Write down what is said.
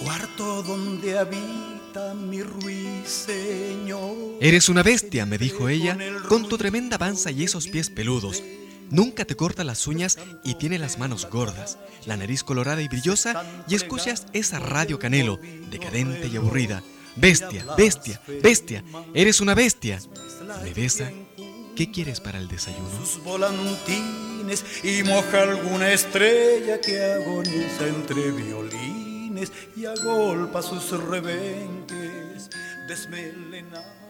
cuarto donde habita mi ruiseñor. Eres una bestia, me dijo ella, con tu tremenda panza y esos pies peludos. Nunca te corta las uñas y tiene las manos gordas, la nariz colorada y brillosa, y escuchas esa radio Canelo, decadente y aburrida. Bestia, bestia, bestia, eres una bestia. Me besa. ¿Qué quieres para el desayuno? Sus volantines y moja alguna estrella que agoniza entre violines y agolpa sus rebenques desmelenados.